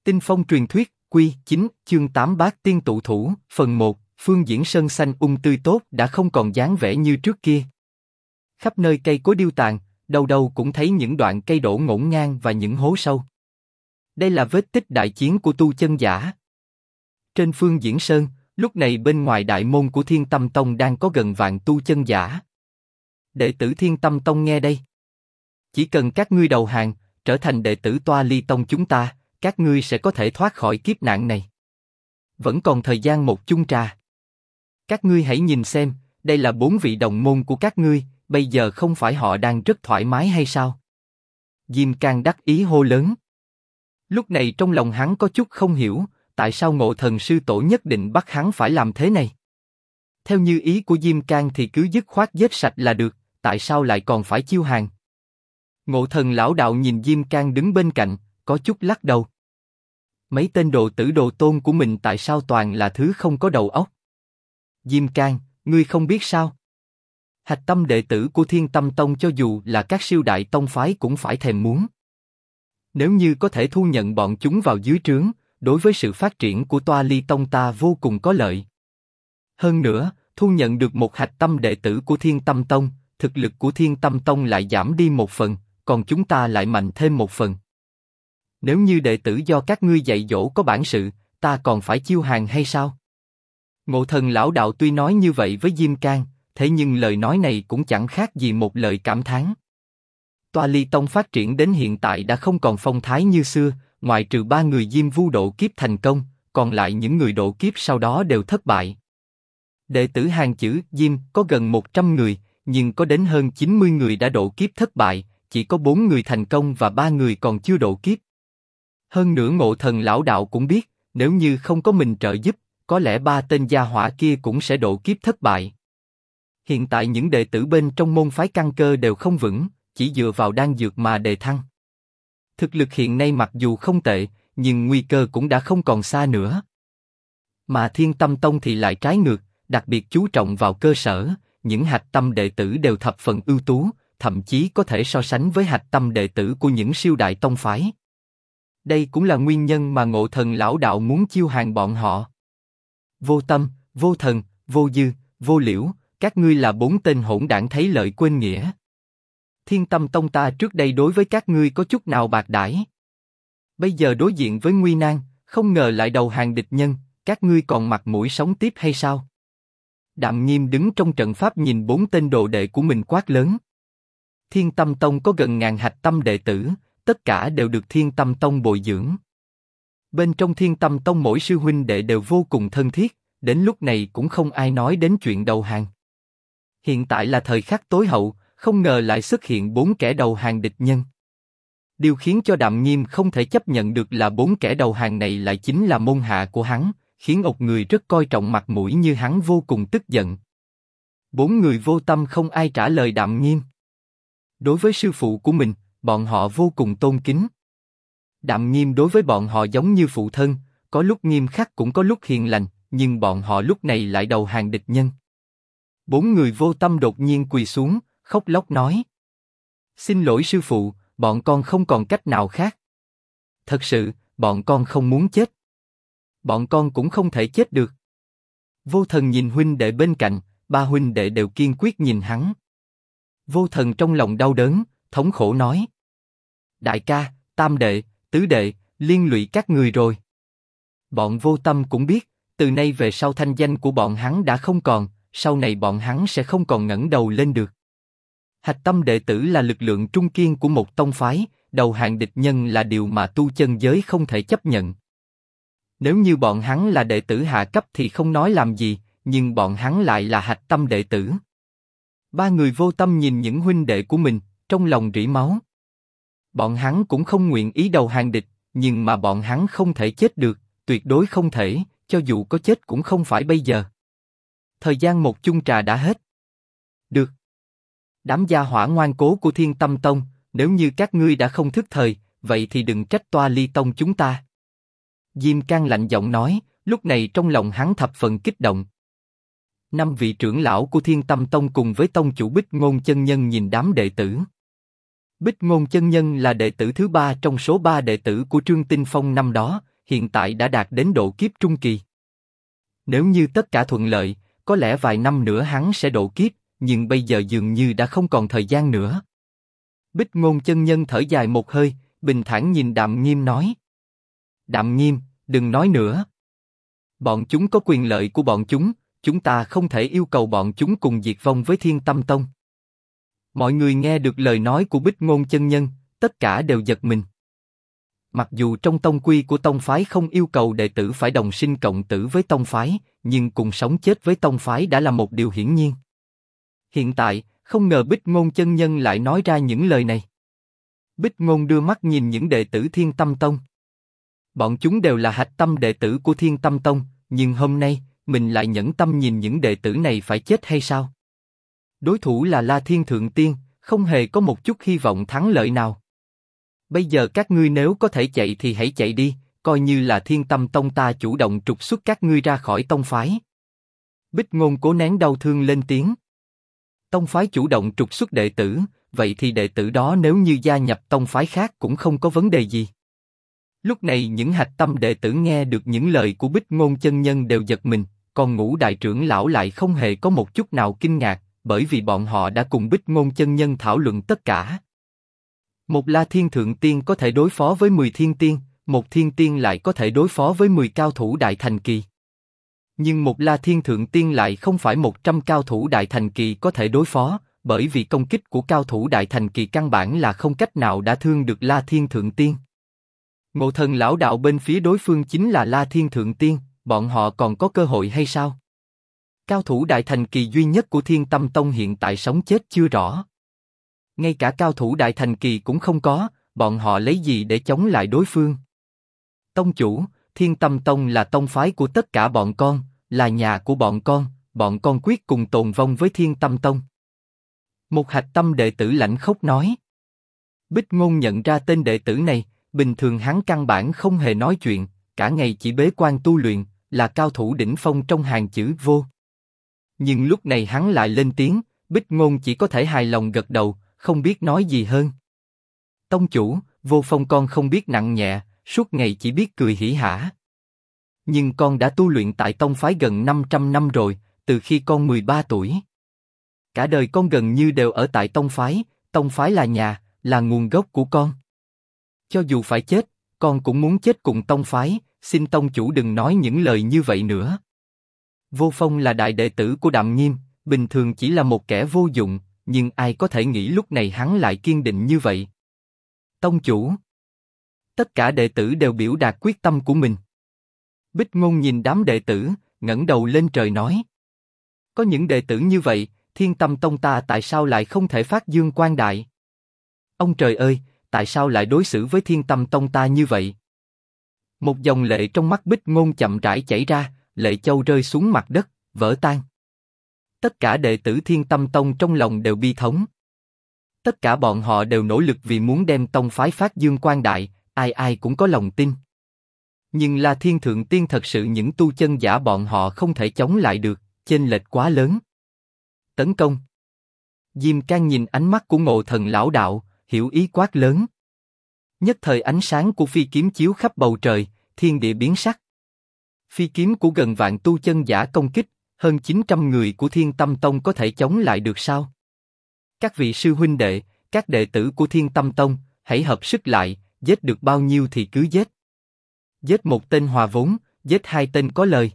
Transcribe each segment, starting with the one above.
Tinh Phong truyền thuyết, Quy 9, chương 8 Bát Tiên tụ thủ, phần 1, Phương Diễn Sơn xanh tươi tốt đã không còn dáng vẻ như trước kia. Khắp nơi cây cối điêu tàn, đâu đâu cũng thấy những đoạn cây đổ ngổn ngang và những hố sâu. Đây là vết tích đại chiến của tu chân giả. Trên Phương Diễn Sơn, lúc này bên ngoài đại môn của Thiên Tâm Tông đang có gần vạn tu chân giả. Đệ tử Thiên Tâm Tông nghe đây. Chỉ cần các ngươi đầu hàng, trở thành đệ tử Toa Ly Tông chúng ta, các ngươi sẽ có thể thoát khỏi kiếp nạn này. Vẫn còn thời gian một chung trà. Các ngươi hãy nhìn xem, đây là 4 vị đồng môn của các ngươi, bây giờ không phải họ đang rất thoải mái hay sao? Diêm Can đắc ý hô lớn. Lúc này trong lòng hắn có chút không hiểu, tại sao Ngộ Thần sư tổ nhất định bắt hắn phải làm thế này? Theo như ý của Diêm Can thì cứ dứt khoát giết sạch là được, tại sao lại còn phải chiêu hàng? Ngộ Thần lão đạo nhìn Diêm Can đứng bên cạnh, có chút lắc đầu. Mấy tên đồ tử đồ tôn của mình tại sao toàn là thứ không có đầu óc? Diêm Can, ngươi không biết sao? Hạch tâm đệ tử của Thiên Tâm Tông cho dù là các siêu đại tông phái cũng phải thèm muốn. Nếu như có thể thu nhận bọn chúng vào dưới trướng, đối với sự phát triển của Toa Ly Tông ta vô cùng có lợi. Hơn nữa, thu nhận được một hạch tâm đệ tử của Thiên Tâm Tông, thực lực của Thiên Tâm Tông lại giảm đi một phần, còn chúng ta lại mạnh thêm một phần. Nếu như đệ tử do các ngươi dạy dỗ có bản sự, ta còn phải chiêu hàng hay sao? Ngộ Thần lão đạo tuy nói như vậy với Diêm Can, thế nhưng lời nói này cũng chẳng khác gì một lời cảm thán. Toa Ly Tông phát triển đến hiện tại đã không còn phong thái như xưa, ngoại trừ 3 người Diêm Vu độ kiếp thành công, còn lại những người độ kiếp sau đó đều thất bại. Đệ tử hàng chữ Diêm có gần 100 người, nhưng có đến hơn 90 người đã độ kiếp thất bại, chỉ có 4 người thành công và 3 người còn chưa độ kiếp. Hơn nữa Ngộ Thần lão đạo cũng biết, nếu như không có mình trợ giúp, có lẽ 3 tên gia hỏa kia cũng sẽ độ kiếp thất bại. Hiện tại những đệ tử bên trong môn phái căn cơ đều không vững, chỉ dựa vào đan dược mà đề thăng. Thực lực hiện nay mặc dù không tệ, nhưng nguy cơ cũng đã không còn xa nữa. Mà Thiên Tâm Tông thì lại trái ngược, đặc biệt chú trọng vào cơ sở, những hạch tâm đệ tử đều thập phần ưu tú, thậm chí có thể so sánh với hạch tâm đệ tử của những siêu đại tông phái. Đây cũng là nguyên nhân mà Ngộ Thần lão đạo muốn chiêu hàng bọn họ. Vô Tâm, Vô Thần, Vô Dư, Vô Liễu, các ngươi là 4 tên hỗn đảng thấy lợi quên nghĩa. Thiên Tâm Tông ta trước đây đối với các ngươi có chút nào bạc đãi. Bây giờ đối diện với nguy nan, không ngờ lại đầu hàng địch nhân, các ngươi còn mặt mũi sống tiếp hay sao? Đạm Nghiêm đứng trong trận pháp nhìn 4 tên đồ đệ của mình quát lớn. Thiên Tâm Tông có gần ngàn hạch tâm đệ tử, tất cả đều được Thiên Tâm Tông bồi dưỡng. Bên trong Thiên Tâm Tông mỗi sư huynh đệ đều vô cùng thân thiết, đến lúc này cũng không ai nói đến chuyện đầu hàng. Hiện tại là thời khắc tối hậu, không ngờ lại xuất hiện 4 kẻ đầu hàng địch nhân. Điều khiến cho Đạm Nghiêm không thể chấp nhận được là 4 kẻ đầu hàng này lại chính là môn hạ của hắn, khiến một người rất coi trọng mặt mũi như hắn vô cùng tức giận. 4 người Vô Tâm không ai trả lời Đạm Nghiêm. Đối với sư phụ của mình, bọn họ vô cùng tôn kính. Đạm Nghiêm đối với bọn họ giống như phụ thân, có lúc nghiêm khắc cũng có lúc hiền lành, nhưng bọn họ lúc này lại đầu hàng địch nhân. 4 người Vô Tâm đột nhiên quỳ xuống, khóc lóc nói: Xin lỗi sư phụ, bọn con không còn cách nào khác. Thật sự, bọn con không muốn chết. Bọn con cũng không thể chết được. Vô Thần nhìn huynh đệ bên cạnh, 3 huynh đệ đều kiên quyết nhìn hắn. Vô Thần trong lòng đau đớn, thống khổ nói: Đại ca, tam đệ, tứ đệ, liên lụy các người rồi. Bọn Vô Tâm cũng biết, từ nay về sau thanh danh của bọn hắn đã không còn, sau này bọn hắn sẽ không còn ngẩng đầu lên được. Hạch tâm đệ tử là lực lượng trung kiên của một tông phái, đầu hàng địch nhân là điều mà tu chân giới không thể chấp nhận. Nếu như bọn hắn là đệ tử hạ cấp thì không nói làm gì, nhưng bọn hắn lại là hạch tâm đệ tử. 3 người Vô Tâm nhìn những huynh đệ của mình, trong lòng rỉ máu. Bọn hắn cũng không nguyện ý đầu hàng địch, nhưng mà bọn hắn không thể chết được, tuyệt đối không thể, cho dù có chết cũng không phải bây giờ. Thời gian một chung trà đã hết. Được. Đám gia hỏa ngoan cố của Thiên Tâm Tông, nếu như các ngươi đã không thức thời, vậy thì đừng trách Toa Ly Tông chúng ta. Diêm Can lạnh giọng nói, lúc này trong lòng hắn thập phần kích động. 5 vị trưởng lão của Thiên Tâm Tông cùng với tông chủ Bích Ngôn chân nhân nhìn đám đệ tử. Bích Ngôn chân nhân là đệ tử thứ 3 trong số 3 đệ tử của Trương Tinh Phong năm đó, hiện tại đã đạt đến độ kiếp trung kỳ. Nếu như tất cả thuận lợi, có lẽ vài năm nữa hắn sẽ độ kiếp, nhưng bây giờ dường như đã không còn thời gian nữa. Bích Ngôn chân nhân thở dài một hơi, bình thản nhìn Đạm Nghiêm nói. Đạm Nghiêm, đừng nói nữa. Bọn chúng có quyền lợi của bọn chúng ta không thể yêu cầu bọn chúng cùng diệt vong với Thiên Tâm Tông. Mọi người nghe được lời nói của Bích Ngôn chân nhân, tất cả đều giật mình. Mặc dù trong tông quy của tông phái không yêu cầu đệ tử phải đồng sinh cộng tử với tông phái, nhưng cùng sống chết với tông phái đã là một điều hiển nhiên. Hiện tại, không ngờ Bích Ngôn chân nhân lại nói ra những lời này. Bích Ngôn đưa mắt nhìn những đệ tử Thiên Tâm Tông. Bọn chúng đều là hạch tâm đệ tử của Thiên Tâm Tông, nhưng hôm nay, mình lại nhẫn tâm nhìn những đệ tử này phải chết hay sao? Đối thủ là La Thiên Thượng Tiên, không hề có một chút hy vọng thắng lợi nào. Bây giờ các ngươi nếu có thể chạy thì hãy chạy đi, coi như là Thiên Tâm Tông ta chủ động trục xuất các ngươi ra khỏi tông phái. Bích Ngôn cố nén đau thương lên tiếng. Tông phái chủ động trục xuất đệ tử, vậy thì đệ tử đó nếu như gia nhập tông phái khác cũng không có vấn đề gì. Lúc này những hạch tâm đệ tử nghe được những lời của Bích Ngôn chân nhân đều giật mình, còn Ngũ đại trưởng lão lại không hề có một chút nào kinh ngạc, bởi vì bọn họ đã cùng Bích Ngôn chân nhân thảo luận tất cả. Một La Thiên Thượng Tiên có thể đối phó với 10 thiên tiên, một thiên tiên lại có thể đối phó với 10 cao thủ đại thành kỳ. Nhưng một La Thiên Thượng Tiên lại không phải 100 cao thủ đại thành kỳ có thể đối phó, bởi vì công kích của cao thủ đại thành kỳ căn bản là không cách nào đả thương được La Thiên Thượng Tiên. Ngộ Thần lão đạo bên phía đối phương chính là La Thiên Thượng Tiên, bọn họ còn có cơ hội hay sao? Cao thủ đại thành kỳ duy nhất của Thiên Tâm Tông hiện tại sống chết chưa rõ. Ngay cả cao thủ đại thành kỳ cũng không có, bọn họ lấy gì để chống lại đối phương? Tông chủ, Thiên Tâm Tông là tông phái của tất cả bọn con, là nhà của bọn con quyết cùng tồn vong với Thiên Tâm Tông. Một hạch tâm đệ tử lạnh khốc nói. Bích Ngôn nhận ra tên đệ tử này, bình thường hắn căn bản không hề nói chuyện, cả ngày chỉ bế quan tu luyện, là cao thủ đỉnh phong trong hàng chữ vô. Nhưng lúc này hắn lại lên tiếng, Bích Ngôn chỉ có thể hài lòng gật đầu, không biết nói gì hơn. Tông chủ, Vô Phong con không biết nặng nhẹ, suốt ngày chỉ biết cười hỉ hả. Nhưng con đã tu luyện tại tông phái gần 500 năm rồi, từ khi con 13 tuổi. Cả đời con gần như đều ở tại tông phái là nhà, là nguồn gốc của con. Cho dù phải chết, con cũng muốn chết cùng tông phái, xin tông chủ đừng nói những lời như vậy nữa. Vô Phong là đại đệ tử của Đạm Nghiêm, bình thường chỉ là một kẻ vô dụng, nhưng ai có thể nghĩ lúc này hắn lại kiên định như vậy. Tông chủ. Tất cả đệ tử đều biểu đạt quyết tâm của mình. Bích Ngôn nhìn đám đệ tử, ngẩng đầu lên trời nói. Có những đệ tử như vậy, Thiên Tâm Tông ta tại sao lại không thể phát dương quang đại? Ông trời ơi, tại sao lại đối xử với Thiên Tâm Tông ta như vậy? Một dòng lệ trong mắt Bích Ngôn chậm rãi chảy ra, lệ châu rơi xuống mặt đất, vỡ tan. Tất cả đệ tử Thiên Tâm Tông trong lòng đều bi thống. Tất cả bọn họ đều nỗ lực vì muốn đem tông phái phát dương quang đại, ai ai cũng có lòng tin. Nhưng La Thiên Thượng Tiên thật sự những tu chân giả bọn họ không thể chống lại được, chênh lệch quá lớn. Tấn công. Diêm Can nhìn ánh mắt của Ngộ Thần lão đạo, hiểu ý quát lớn. Nhất thời ánh sáng của phi kiếm chiếu khắp bầu trời, thiên địa biến sắc. Phi kiếm của gần vạn tu chân giả công kích, hơn 900 người của Thiên Tâm Tông có thể chống lại được sao? Các vị sư huynh đệ, các đệ tử của Thiên Tâm Tông, hãy hợp sức lại, giết được bao nhiêu thì cứ giết. Giết một tên hòa vốn, giết hai tên có lời.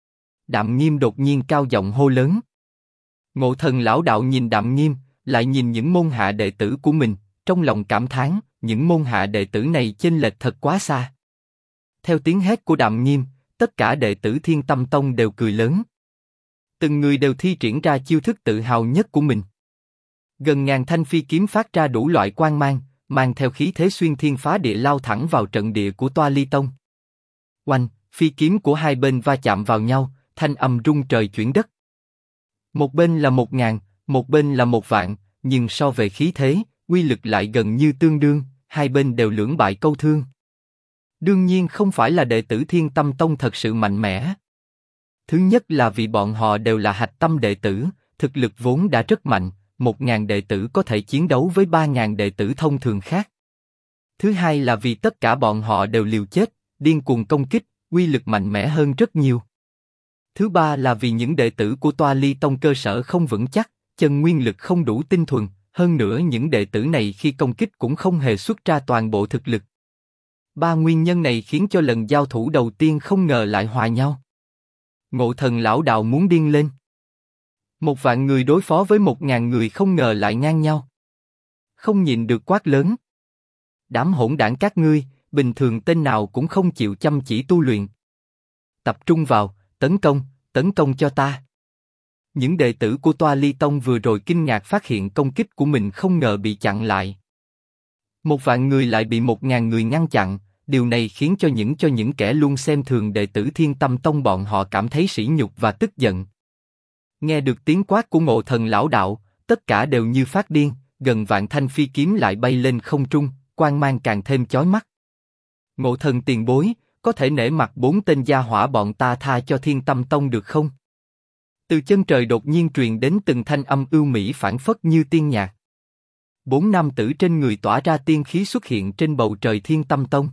Đạm Nghiêm đột nhiên cao giọng hô lớn. Ngộ Thần lão đạo nhìn Đạm Nghiêm, lại nhìn những môn hạ đệ tử của mình, trong lòng cảm thán, những môn hạ đệ tử này chênh lệch thật quá xa. Theo tiếng hét của Đạm Nghiêm, tất cả đệ tử Thiên Tâm Tông đều cười lớn. Từng người đều thi triển ra chiêu thức tự hào nhất của mình. Gần ngàn thanh phi kiếm phát ra đủ loại quang mang, mang theo khí thế xuyên thiên phá địa lao thẳng vào trận địa của Toa Ly Tông. Oanh, phi kiếm của hai bên va chạm vào nhau, thanh âm rung trời chuyển đất. Một bên là 1000, một bên là 1 vạn, nhưng so về khí thế, uy lực lại gần như tương đương, hai bên đều lưỡng bại câu thương. Đương nhiên không phải là đệ tử Thiên Tâm Tông thật sự mạnh mẽ. Thứ nhất là vì bọn họ đều là hạch tâm đệ tử, thực lực vốn đã rất mạnh, 1000 đệ tử có thể chiến đấu với 3000 đệ tử thông thường khác. Thứ hai là vì tất cả bọn họ đều liều chết, điên cuồng công kích, uy lực mạnh mẽ hơn rất nhiều. Thứ ba là vì những đệ tử của Toa Ly Tông cơ sở không vững chắc, chân nguyên lực không đủ tinh thuần, hơn nữa những đệ tử này khi công kích cũng không hề xuất ra toàn bộ thực lực. Ba nguyên nhân này khiến cho lần giao thủ đầu tiên không ngờ lại hòa nhau. Ngộ Thần lão đạo muốn điên lên. 1.000 người đối phó với 1.000 người không ngờ lại ngang nhau. Không nhịn được quát lớn. Đám hỗn đảng các ngươi, bình thường tên nào cũng không chịu chăm chỉ tu luyện. Tập trung vào, tấn công cho ta. Những đệ tử của Toa Ly Tông vừa rồi kinh ngạc phát hiện công kích của mình không ngờ bị chặn lại. 1.000 người lại bị 1.000 người ngăn chặn, điều này khiến cho những kẻ luôn xem thường đệ tử Thiên Tâm Tông bọn họ cảm thấy sỉ nhục và tức giận. Nghe được tiếng quát của Ngộ Thần lão đạo, tất cả đều như phát điên, gần vạn thanh phi kiếm lại bay lên không trung, quang mang càng thêm chói mắt. Ngộ Thần tiền bối, có thể nể mặt 4 tên gia hỏa bọn ta tha cho Thiên Tâm Tông được không? Từ chân trời đột nhiên truyền đến từng thanh âm ưu mỹ phảng phất như tiên nhạc. 4 nam tử trên người tỏa ra tiên khí xuất hiện trên bầu trời Thiên Tâm Tông.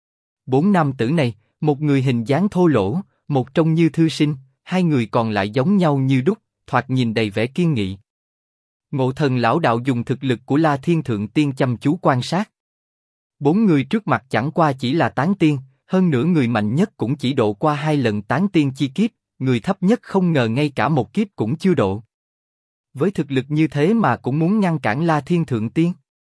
4 nam tử này, một người hình dáng thô lỗ, một trông như thư sinh, hai người còn lại giống nhau như đúc, thoạt nhìn đầy vẻ kiên nghị. Ngộ Thần lão đạo dùng thực lực của La Thiên Thượng Tiên chăm chú quan sát. 4 người trước mặt chẳng qua chỉ là tán tiên, hơn nữa người mạnh nhất cũng chỉ độ qua 2 lần tán tiên chi kiếp, người thấp nhất không ngờ ngay cả một kiếp cũng chưa độ. Với thực lực như thế mà cũng muốn ngăn cản La Thiên Thượng Tiên.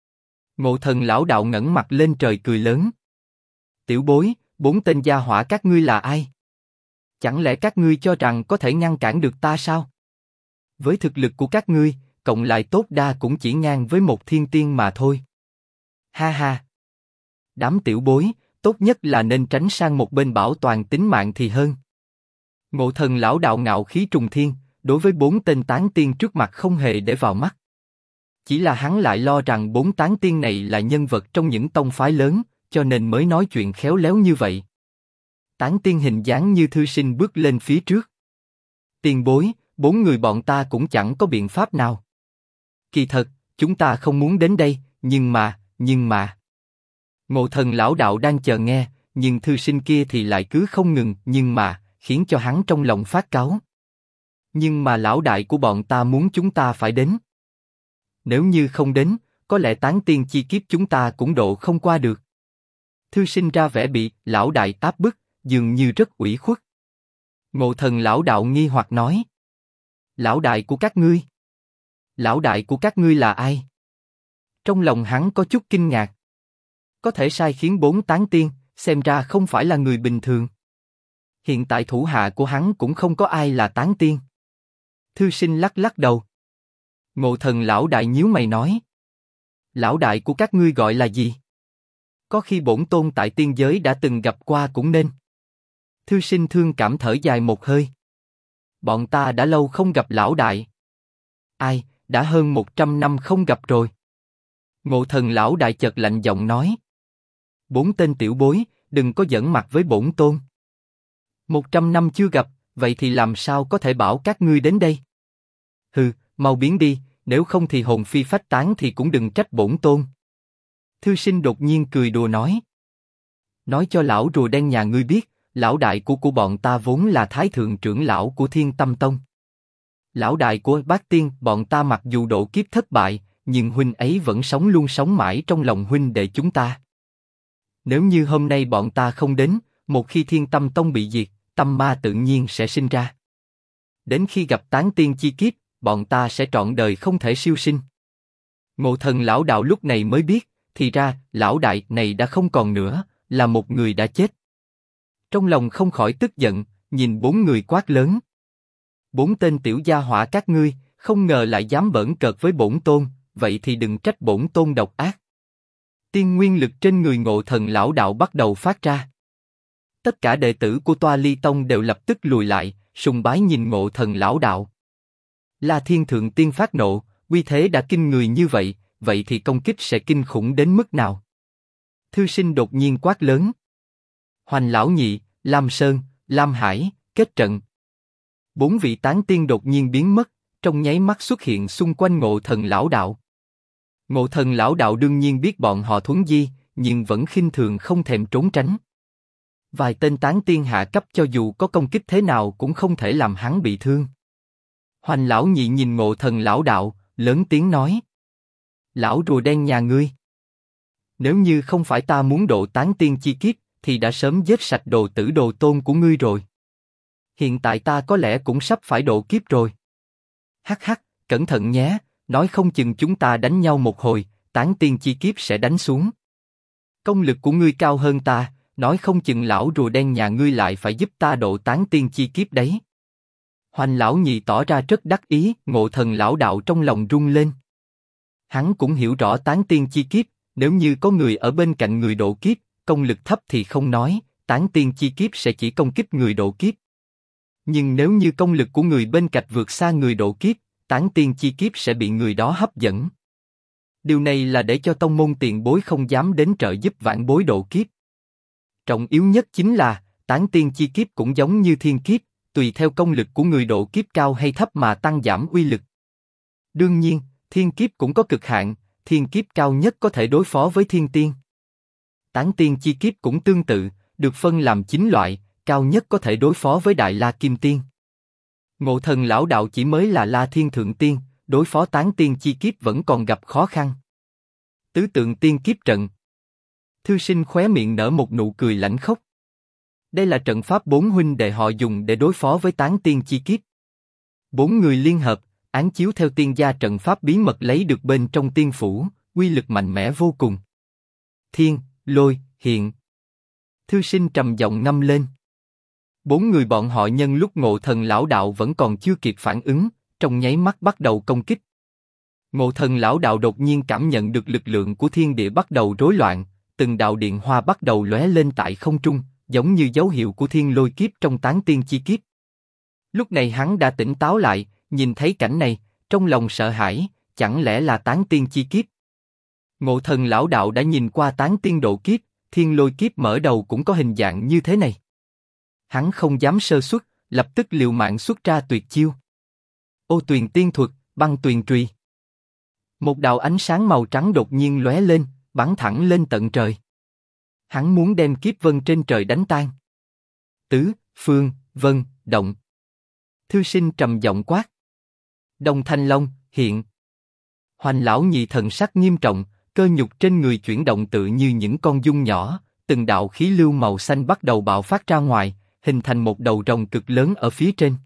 Ngộ Thần lão đạo ngẩng mặt lên trời cười lớn. Tiểu bối, 4 tên gia hỏa các ngươi là ai? Chẳng lẽ các ngươi cho rằng có thể ngăn cản được ta sao? Với thực lực của các ngươi, cộng lại tốt đa cũng chỉ ngang với một thiên tiên mà thôi. Ha ha! Đám tiểu bối, tốt nhất là nên tránh sang một bên bảo toàn tính mạng thì hơn. Ngộ Thần lão đạo ngạo khí trùng thiên, đối với 4 tên tán tiên trước mặt không hề để vào mắt. Chỉ là hắn lại lo rằng 4 tán tiên này là nhân vật trong những tông phái lớn, cho nên mới nói chuyện khéo léo như vậy. Tán tiên hình dáng như thư sinh bước lên phía trước. Tiền bối, 4 người bọn ta cũng chẳng có biện pháp nào. Kỳ thật, chúng ta không muốn đến đây, nhưng mà... Ngộ Thần lão đạo đang chờ nghe, nhưng thư sinh kia thì lại cứ không ngừng nhưng mà, khiến cho hắn trong lòng phát cáu. Nhưng mà lão đại của bọn ta muốn chúng ta phải đến. Nếu như không đến, có lẽ tán tiên chi kiếp chúng ta cũng độ không qua được. Thư sinh ra vẻ bị lão đại áp bức, dường như rất ủy khuất. Ngộ Thần lão đạo nghi hoặc nói. Lão đại của các ngươi? Lão đại của các ngươi là ai? Trong lòng hắn có chút kinh ngạc. Có thể sai khiến 4 tán tiên, xem ra không phải là người bình thường. Hiện tại thủ hạ của hắn cũng không có ai là tán tiên. Thư sinh lắc lắc đầu. Ngộ Thần lão đại nhíu mày nói. Lão đại của các ngươi gọi là gì? Có khi bổn tôn tại tiên giới đã từng gặp qua cũng nên. Thư sinh thương cảm thở dài một hơi. Bọn ta đã lâu không gặp lão đại. Ai, đã hơn 100 năm không gặp rồi. Ngộ Thần lão đại chợt lạnh giọng nói. 4 tên tiểu bối, đừng có giỡn mặt với bổn tôn. 100 năm chưa gặp, vậy thì làm sao có thể bảo các ngươi đến đây? Hừ, mau biến đi, nếu không thì hồn phi phách tán thì cũng đừng trách bổn tôn. Thư sinh đột nhiên cười đùa nói. Nói cho lão rùa đen nhà ngươi biết, lão đại của bọn ta vốn là thái thượng trưởng lão của Thiên Tâm Tông. Lão đại của Bát Tiên bọn ta mặc dù độ kiếp thất bại, nhưng huynh ấy vẫn sống mãi trong lòng huynh đệ chúng ta. Nếu như hôm nay bọn ta không đến, một khi Thiên Tâm Tông bị diệt, tâm ma tự nhiên sẽ sinh ra. Đến khi gặp tán tiên chi kiếp, bọn ta sẽ trọn đời không thể siêu sinh. Ngộ Thần lão đạo lúc này mới biết, thì ra lão đại này đã không còn nữa, là một người đã chết. Trong lòng không khỏi tức giận, nhìn 4 người quát lớn. 4 tên tiểu gia hỏa các ngươi, không ngờ lại dám bỡn cợt với bổn tôn, vậy thì đừng trách bổn tôn độc ác. Tiên nguyên lực trên người Ngộ Thần lão đạo bắt đầu phát ra. Tất cả đệ tử của Toa Ly Tông đều lập tức lùi lại, sùng bái nhìn Ngộ Thần lão đạo. La Thiên Thượng Tiên phát nộ, uy thế đã kinh người như vậy, vậy thì công kích sẽ kinh khủng đến mức nào? Thư sinh đột nhiên quát lớn. Hoành lão nhị, Lam Sơn, Lam Hải, kết trận. 4 vị tán tiên đột nhiên biến mất, trong nháy mắt xuất hiện xung quanh Ngộ Thần lão đạo. Ngộ Thần lão đạo đương nhiên biết bọn họ thuấn di, nhưng vẫn khinh thường không thèm trốn tránh. Vài tên tán tiên hạ cấp cho dù có công kích thế nào cũng không thể làm hắn bị thương. Hoành lão nhị nhìn Ngộ Thần lão đạo, lớn tiếng nói. Lão rùa đen nhà ngươi. Nếu như không phải ta muốn độ tán tiên chi kiếp, thì đã sớm giết sạch đồ tử đồ tôn của ngươi rồi. Hiện tại ta có lẽ cũng sắp phải độ kiếp rồi. Hắc hắc, cẩn thận nhé, nói không chừng chúng ta đánh nhau một hồi, tán tiên chi kiếp sẽ đánh xuống. Công lực của ngươi cao hơn ta, nói không chừng lão rùa đen nhà ngươi lại phải giúp ta độ tán tiên chi kiếp đấy. Hoành lão nhị tỏ ra rất đắc ý, Ngộ Thần lão đạo trong lòng rung lên. Hắn cũng hiểu rõ tán tiên chi kiếp, nếu như có người ở bên cạnh người độ kiếp, công lực thấp thì không nói, tán tiên chi kiếp sẽ chỉ công kích người độ kiếp. Nhưng nếu như công lực của người bên cạnh vượt xa người độ kiếp, tán tiên chi kiếp sẽ bị người đó hấp dẫn. Điều này là để cho tông môn tiền bối không dám đến trợ giúp vãn bối độ kiếp. Trọng yếu nhất chính là, tán tiên chi kiếp cũng giống như thiên kiếp, tùy theo công lực của người độ kiếp cao hay thấp mà tăng giảm uy lực. Đương nhiên, thiên kiếp cũng có cực hạn, thiên kiếp cao nhất có thể đối phó với thiên tiên. Tán tiên chi kiếp cũng tương tự, được phân làm 9 loại, cao nhất có thể đối phó với Đại La Kim Tiên. Ngộ Thần lão đạo chỉ mới là La Thiên Thượng Tiên, đối phó tán tiên chi kiếp vẫn còn gặp khó khăn. Tứ tượng tiên kiếp trận. Thư sinh khóe miệng nở một nụ cười lãnh khốc. Đây là trận pháp 4 huynh đệ họ dùng để đối phó với tán tiên chi kiếp. 4 người liên hợp, án chiếu theo tiên gia trận pháp bí mật lấy được bên trong tiên phủ, uy lực mạnh mẽ vô cùng. Thiên, lôi, hiện. Thư sinh trầm giọng ngâm lên. 4 người bọn họ nhân lúc Ngộ Thần lão đạo vẫn còn chưa kịp phản ứng, trong nháy mắt bắt đầu công kích. Ngộ Thần lão đạo đột nhiên cảm nhận được lực lượng của thiên địa bắt đầu rối loạn, từng đạo điện hoa bắt đầu lóe lên tại không trung, giống như dấu hiệu của thiên lôi kiếp trong tán tiên chi kiếp. Lúc này hắn đã tỉnh táo lại, nhìn thấy cảnh này, trong lòng sợ hãi, chẳng lẽ là tán tiên chi kiếp? Ngộ Thần lão đạo đã nhìn qua tán tiên độ kiếp, thiên lôi kiếp mở đầu cũng có hình dạng như thế này. Hắn không dám sơ suất, lập tức liều mạng xuất ra tuyệt chiêu. Ô Tuyền Tiên Thuật, Băng Tuyền Trùy. Một đạo ánh sáng màu trắng đột nhiên lóe lên, bắn thẳng lên tận trời. Hắn muốn đem kiếp vân trên trời đánh tan. Tứ, phương, vân, động. Thư sinh trầm giọng quát. Đông Thanh Long, hiện. Hoành lão nhị thần sắc nghiêm trọng, cơ nhục trên người chuyển động tự như những con giun nhỏ, từng đạo khí lưu màu xanh bắt đầu bạo phát ra ngoài, hình thành một đầu rồng cực lớn ở phía trên.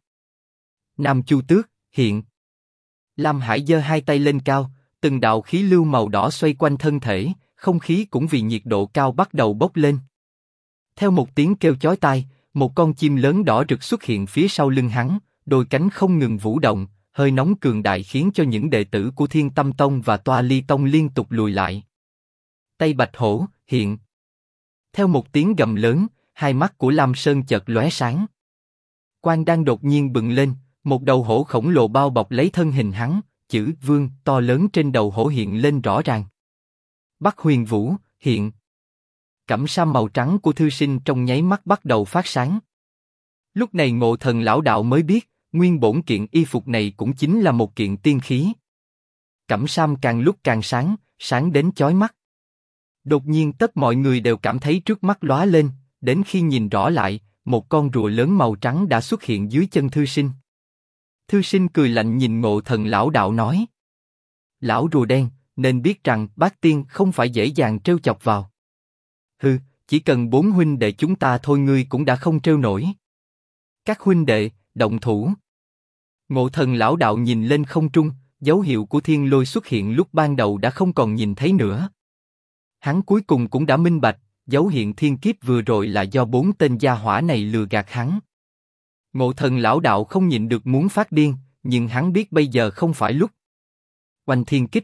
Nam Chu Tước, hiện. Lam Hải giơ hai tay lên cao, từng đạo khí lưu màu đỏ xoay quanh thân thể, không khí cũng vì nhiệt độ cao bắt đầu bốc lên. Theo một tiếng kêu chói tai, một con chim lớn đỏ rực xuất hiện phía sau lưng hắn, đôi cánh không ngừng vũ động, hơi nóng cường đại khiến cho những đệ tử của Thiên Tâm Tông và Toa Ly Tông liên tục lùi lại. Tây Bạch Hổ, hiện. Theo một tiếng gầm lớn, hai mắt của Lam Sơn chợt lóe sáng. Quang đang đột nhiên bừng lên, một đầu hổ khổng lồ bao bọc lấy thân hình hắn, chữ Vương to lớn trên đầu hổ hiện lên rõ ràng. Bắc Huyền Vũ, hiện. Cẩm sa màu trắng của thư sinh trong nháy mắt bắt đầu phát sáng. Lúc này Ngộ Thần lão đạo mới biết, nguyên bổn kiện y phục này cũng chính là một kiện tiên khí. Cẩm sam càng lúc càng sáng, sáng đến chói mắt. Đột nhiên tất mọi người đều cảm thấy trước mắt lóa lên, đến khi nhìn rõ lại, một con rùa lớn màu trắng đã xuất hiện dưới chân thư sinh. Thư sinh cười lạnh nhìn Ngộ Thần lão đạo nói. Lão rùa đen, nên biết rằng bát tiên không phải dễ dàng trêu chọc vào. Hừ, chỉ cần 4 huynh đệ chúng ta thôi ngươi cũng đã không trêu nổi. Các huynh đệ, động thủ. Ngộ Thần lão đạo nhìn lên không trung, dấu hiệu của thiên lôi xuất hiện lúc ban đầu đã không còn nhìn thấy nữa. Hắn cuối cùng cũng đã minh bạch, dấu hiện thiên kiếp vừa rồi là do 4 tên gia hỏa này lừa gạt hắn. Ngộ Thần lão đạo không nhịn được muốn phát điên, nhưng hắn biết bây giờ không phải lúc. Oanh thiên kích.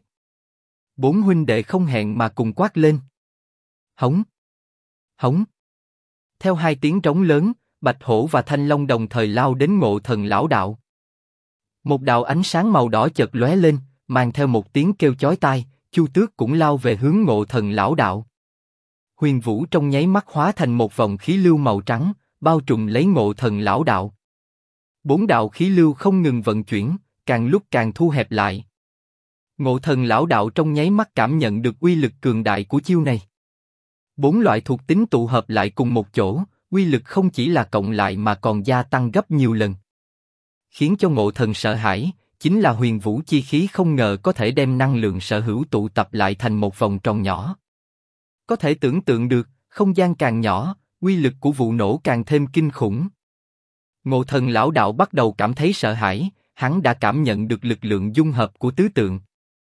4 huynh đệ không hẹn mà cùng quát lên. Hống! Hống! Theo 2 tiếng trống lớn, Bạch Hổ và Thanh Long đồng thời lao đến Ngộ Thần lão đạo. Một đạo ánh sáng màu đỏ chợt lóe lên, mang theo một tiếng kêu chói tai, Chu Tước cũng lao về hướng Ngộ Thần lão đạo. Huyền Vũ trong nháy mắt hóa thành một vòng khí lưu màu trắng, bao trùm lấy Ngộ Thần lão đạo. 4 đạo khí lưu không ngừng vận chuyển, càng lúc càng thu hẹp lại. Ngộ Thần lão đạo trong nháy mắt cảm nhận được uy lực cường đại của chiêu này. 4 loại thuộc tính tụ hợp lại cùng một chỗ, uy lực không chỉ là cộng lại mà còn gia tăng gấp nhiều lần. Khiến cho Ngộ Thần sợ hãi, chính là huyền vũ chi khí không ngờ có thể đem năng lượng sở hữu tụ tập lại thành một vòng tròn nhỏ. Có thể tưởng tượng được, không gian càng nhỏ, uy lực của vụ nổ càng thêm kinh khủng. Ngộ Thần lão đạo bắt đầu cảm thấy sợ hãi, hắn đã cảm nhận được lực lượng dung hợp của tứ tượng.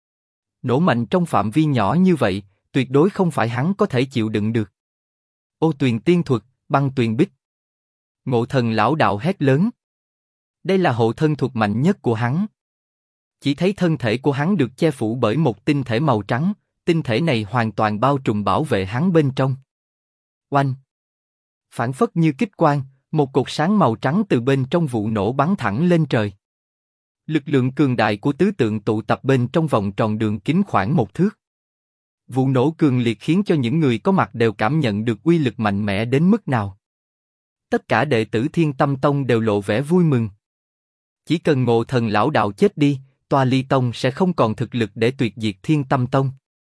Nổ mạnh trong phạm vi nhỏ như vậy, tuyệt đối không phải hắn có thể chịu đựng được. Ô Tuyền tiên thuật, băng tuyền bích. Ngộ Thần lão đạo hét lớn. Đây là hộ thân thuật mạnh nhất của hắn. Chỉ thấy thân thể của hắn được che phủ bởi một tinh thể màu trắng, tinh thể này hoàn toàn bao trùm bảo vệ hắn bên trong. Oanh! Phản phất như kích quang, một cột sáng màu trắng từ bên trong vụ nổ bắn thẳng lên trời. Lực lượng cường đại của tứ tượng tụ tập bên trong vòng tròn đường kính khoảng 1 thước. Vụ nổ cường liệt khiến cho những người có mặt đều cảm nhận được uy lực mạnh mẽ đến mức nào. Tất cả đệ tử Thiên Tâm Tông đều lộ vẻ vui mừng. Chỉ cần Ngộ Thần lão đạo chết đi, Toa Ly Tông sẽ không còn thực lực để tuyệt diệt Thiên Tâm Tông.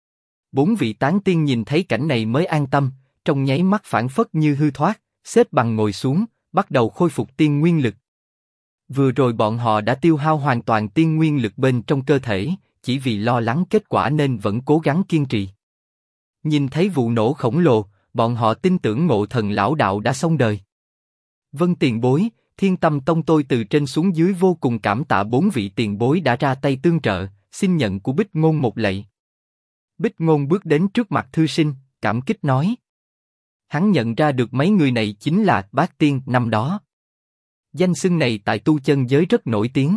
4 vị tán tiên nhìn thấy cảnh này mới an tâm, trong nháy mắt phản phất như hư thoát, xếp bằng ngồi xuống, bắt đầu khôi phục tiên nguyên lực. Vừa rồi bọn họ đã tiêu hao hoàn toàn tiên nguyên lực bên trong cơ thể, chỉ vì lo lắng kết quả nên vẫn cố gắng kiên trì. Nhìn thấy vụ nổ khổng lồ, bọn họ tin tưởng Ngộ Thần lão đạo đã xong đời. Vân tiền bối, Thiên Tâm Tông tôi từ trên xuống dưới vô cùng cảm tạ 4 vị tiền bối đã ra tay tương trợ, xin nhận của Bích Ngôn một lạy. Bích Ngôn bước đến trước mặt thư sinh, cảm kích nói. Hắn nhận ra được mấy người này chính là Bát Tiên năm đó. Danh xưng này tại tu chân giới rất nổi tiếng.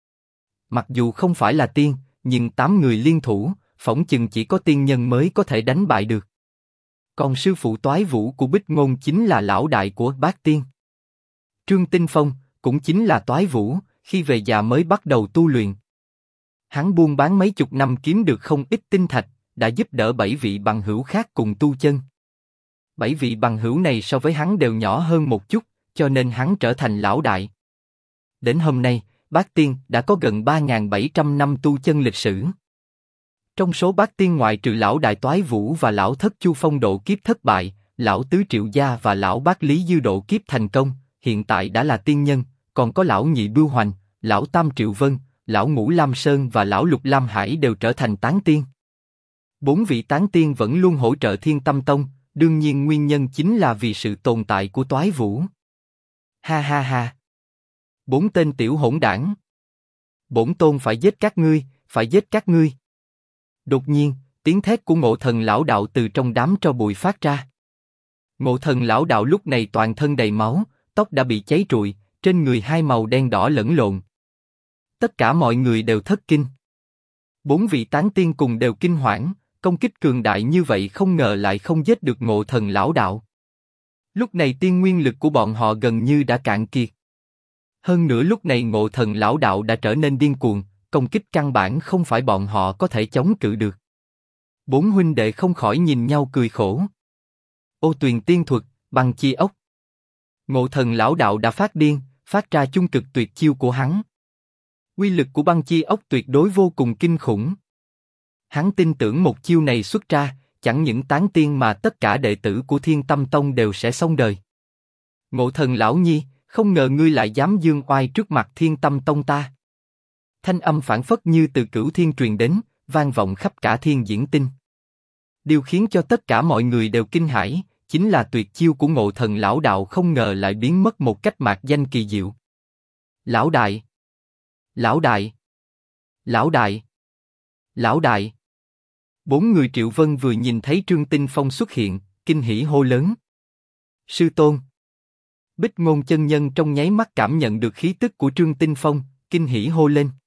Mặc dù không phải là tiên, nhưng 8 người liên thủ, phỏng chừng chỉ có tiên nhân mới có thể đánh bại được. Còn sư phụ Toái Vũ của Bích Ngôn chính là lão đại của Bát Tiên. Trương Tinh Phong cũng chính là Toái Vũ, khi về già mới bắt đầu tu luyện. Hắn buôn bán mấy chục năm kiếm được không ít tinh thạch, đã giúp đỡ 7 vị bằng hữu khác cùng tu chân. 7 vị bằng hữu này so với hắn đều nhỏ hơn một chút, cho nên hắn trở thành lão đại. Đến hôm nay, Bát Tiên đã có gần 3.700 năm tu chân lịch sử. Trong số Bát Tiên ngoại trừ lão đại Toái Vũ và lão thất Chu Phong độ kiếp thất bại, lão tứ Triệu Gia và lão bát Lý Dư độ kiếp thành công, hiện tại đã là tiên nhân, còn có lão nhị Bưu Hoành, lão tam Triệu Vân, lão ngũ Lam Sơn và lão lục Lam Hải đều trở thành tán tiên. 4 vị tán tiên vẫn luôn hỗ trợ Thiên Tâm Tông, đương nhiên nguyên nhân chính là vì sự tồn tại của Toái Vũ. Ha ha ha! 4 tên tiểu hỗn đảng! Bổn tôn phải giết các ngươi, phải giết các ngươi! Đột nhiên, tiếng thét của Ngộ Thần lão đạo từ trong đám tro bụi phát ra. Ngộ Thần lão đạo lúc này toàn thân đầy máu, tóc đã bị cháy trụi, trên người hai màu đen đỏ lẫn lộn. Tất cả mọi người đều thất kinh. 4 vị tán tiên cùng đều kinh hoảng, công kích cường đại như vậy không ngờ lại không giết được Ngộ Thần lão đạo. Lúc này tiên nguyên lực của bọn họ gần như đã cạn kiệt. Hơn nữa lúc này Ngộ Thần lão đạo đã trở nên điên cuồng, công kích căn bản không phải bọn họ có thể chống cự được. 4 huynh đệ không khỏi nhìn nhau cười khổ. Ô Tuyền tiên thuật, băng chi ốc. Ngộ Thần lão đạo đã phát điên, phát ra chung cực tuyệt chiêu của hắn. Uy lực của băng chi ốc tuyệt đối vô cùng kinh khủng. Hắn tin tưởng một chiêu này xuất ra, chẳng những tán tiên mà tất cả đệ tử của Thiên Tâm Tông đều sẽ xong đời. Ngộ Thần lão nhi, không ngờ ngươi lại dám dương oai trước mặt Thiên Tâm Tông ta. Thanh âm phảng phất như từ cửu thiên truyền đến, vang vọng khắp cả thiên diễn tinh. Điều khiến cho tất cả mọi người đều kinh hãi, chính là tuyệt chiêu của Ngộ Thần lão đạo không ngờ lại biến mất một cách mạc danh kỳ diệu. Lão đại! Lão đại! Lão đại! Lão đại! 4 người Triệu Vân vừa nhìn thấy Trương Tinh Phong xuất hiện, kinh hỉ hô lớn. Sư tôn! Bích Ngôn chân nhân trong nháy mắt cảm nhận được khí tức của Trương Tinh Phong, kinh hỉ hô lên.